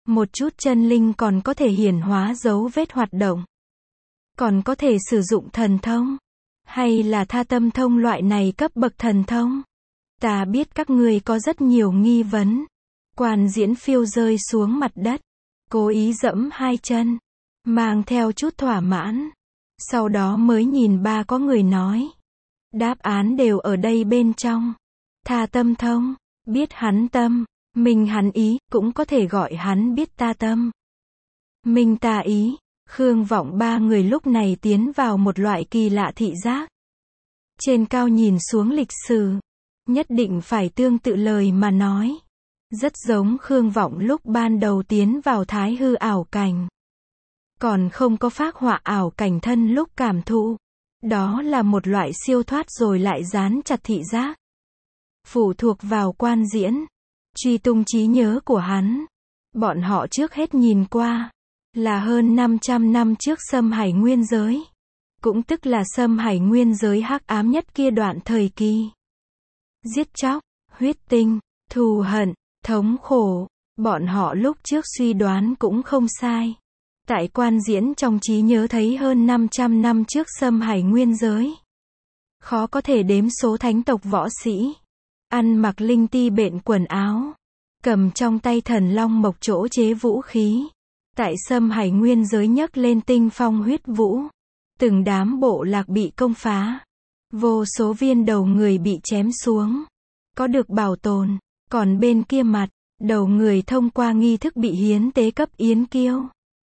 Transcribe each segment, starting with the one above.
Một chút chân linh còn có thể hiển hóa dấu vết hoạt động. Còn có thể sử dụng thần thông. Hay là tha tâm thông loại này cấp bậc thần thông. Ta biết các ngươi có rất nhiều nghi vấn. Quan Diễn phiêu rơi xuống mặt đất. Cố ý dẫm hai chân. Mang theo chút thỏa mãn. Sau đó mới nhìn ba có người nói. Đáp án đều ở đây bên trong. Tha tâm thông. Biết hắn tâm. Minh hắn ý, cũng có thể gọi hắn biết ta tâm. Minh ta ý. Khương Vọng ba người lúc này tiến vào một loại kỳ lạ thị giác. Trên cao nhìn xuống lịch sử. Nhất định phải tương tự lời mà nói. Rất giống Khương Vọng lúc ban đầu tiến vào thái hư ảo cảnh. Còn không có phác họa ảo cảnh thân lúc cảm thụ. Đó là một loại siêu thoát rồi lại dán chặt thị giác. Phụ thuộc vào Quan Diễn. Truy tung trí nhớ của hắn. Bọn họ trước hết nhìn qua. Là hơn 500 năm trước xâm hải nguyên giới. Cũng tức là xâm hải nguyên giới hắc ám nhất kia đoạn thời kỳ. Giết chóc, huyết tinh, thù hận, thống khổ. Bọn họ lúc trước suy đoán cũng không sai. Tại Quan Diễn trong trí nhớ thấy hơn 500 năm trước xâm hải nguyên giới. Khó có thể đếm số thánh tộc võ sĩ. Ăn mặc linh ti bện quần áo. Cầm trong tay thần long mộc chỗ chế vũ khí. Tại xâm hải nguyên giới nhấc lên tinh phong huyết vũ. Từng đám bộ lạc bị công phá. Vô số viên đầu người bị chém xuống. Có được bảo tồn. Còn bên kia mặt, đầu người thông qua nghi thức bị hiến tế cấp Yến Kiêu.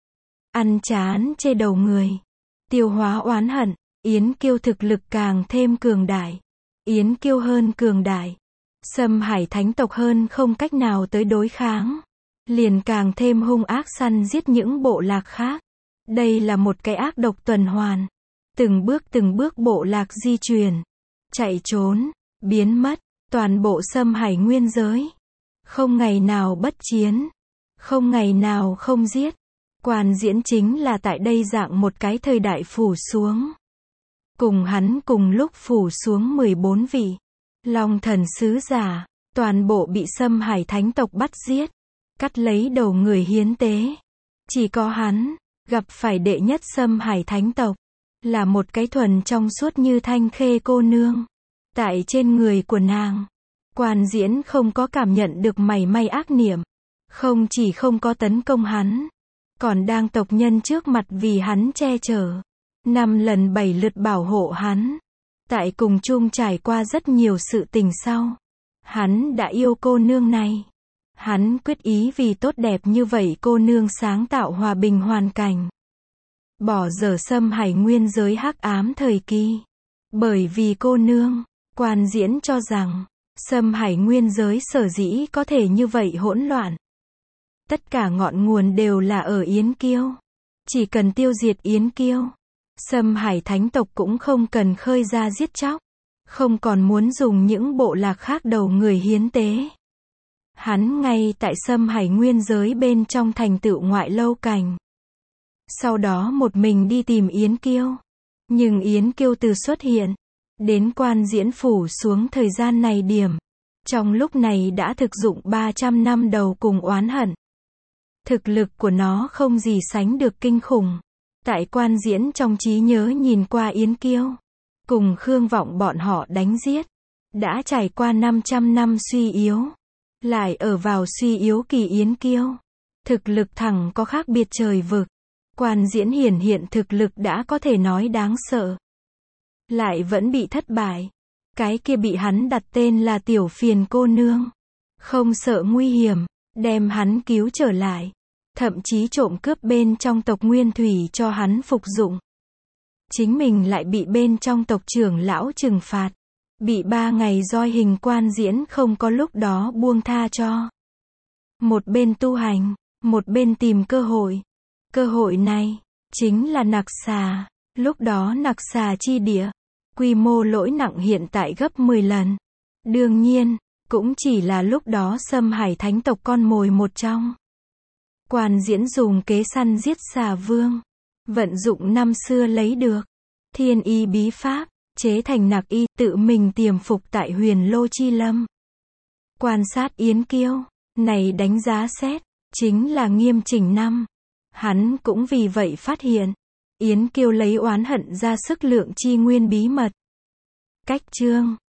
Ăn chán chê đầu người. Tiêu hóa oán hận. Yến Kiêu thực lực càng thêm cường đại. Yến Kiêu hơn cường đại. Xâm hải thánh tộc hơn không cách nào tới đối kháng. Liền càng thêm hung ác săn giết những bộ lạc khác. Đây là một cái ác độc tuần hoàn. Từng bước bộ lạc di chuyển. Chạy trốn. Biến mất. Toàn bộ xâm hải nguyên giới. Không ngày nào bất chiến. Không ngày nào không giết. Quan Diễn chính là tại đây dạng một cái thời đại phủ xuống. Cùng hắn cùng lúc phủ xuống 14 vị. Long thần sứ giả. Toàn bộ bị xâm hải thánh tộc bắt giết. Cắt lấy đầu người hiến tế. Chỉ có hắn. Gặp phải đệ nhất xâm hải thánh tộc. Là một cái thuần trong suốt như thanh khê cô nương. Tại trên người của nàng. Quan Diễn không có cảm nhận được mảy may ác niệm. Không chỉ không có tấn công hắn. Còn đang tộc nhân trước mặt vì hắn che chở. 5 lần 7 lượt bảo hộ hắn. Tại cùng chung trải qua rất nhiều sự tình sau. Hắn đã yêu cô nương này. Hắn quyết ý vì tốt đẹp như vậy cô nương sáng tạo hòa bình hoàn cảnh. Bỏ dở xâm hải nguyên giới hắc ám thời kỳ. Bởi vì cô nương, Quan Diễn cho rằng, xâm hải nguyên giới sở dĩ có thể như vậy hỗn loạn. Tất cả ngọn nguồn đều là ở Yến Kiêu. Chỉ cần tiêu diệt Yến Kiêu. Xâm hải thánh tộc cũng không cần khơi ra giết chóc. Không còn muốn dùng những bộ lạc khác đầu người hiến tế. Hắn ngay tại xâm hải nguyên giới bên trong thành tựu ngoại lâu cảnh. Sau đó một mình đi tìm Yến Kiêu. Nhưng Yến Kiêu từ xuất hiện. Đến Quan Diễn phủ xuống thời gian này điểm. Trong lúc này đã thực dụng 300 năm đầu cùng oán hận. Thực lực của nó không gì sánh được kinh khủng. Tại Quan Diễn trong trí nhớ nhìn qua Yến Kiêu. Cùng Khương Vọng bọn họ đánh giết. Đã trải qua 500 năm suy yếu. Lại ở vào suy yếu kỳ Yến Kiêu. Thực lực thẳng có khác biệt trời vực. Quan Diễn hiện thực lực đã có thể nói đáng sợ. Lại vẫn bị thất bại. Cái kia bị hắn đặt tên là Tiểu Phiền cô nương. Không sợ nguy hiểm. Đem hắn cứu trở lại. Thậm chí trộm cướp bên trong tộc Nguyên Thủy cho hắn phục dụng. Chính mình lại bị bên trong tộc trưởng lão trừng phạt. Bị 3 ngày roi hình. Quan Diễn không có lúc đó buông tha cho. Một bên tu hành. Một bên tìm cơ hội. Cơ hội này. Chính là Nặc Xà. Lúc đó Nặc Xà chi địa. Quy mô lỗi nặng hiện tại gấp 10 lần. Đương nhiên. Cũng chỉ là lúc đó xâm hải thánh tộc con mồi một trong. Quan Diễn dùng kế săn giết xà vương. Vận dụng năm xưa lấy được. Thiên y bí pháp. Chế thành nặc y. Tự mình tiềm phục tại Huyền Lô Chi Lâm. Quan sát Yến Kiêu. Này đánh giá xét. Chính là Nghiêm Chỉnh Năm. Hắn cũng vì vậy phát hiện, Yến Kiêu lấy oán hận ra sức lượng chi nguyên bí mật. Cách chương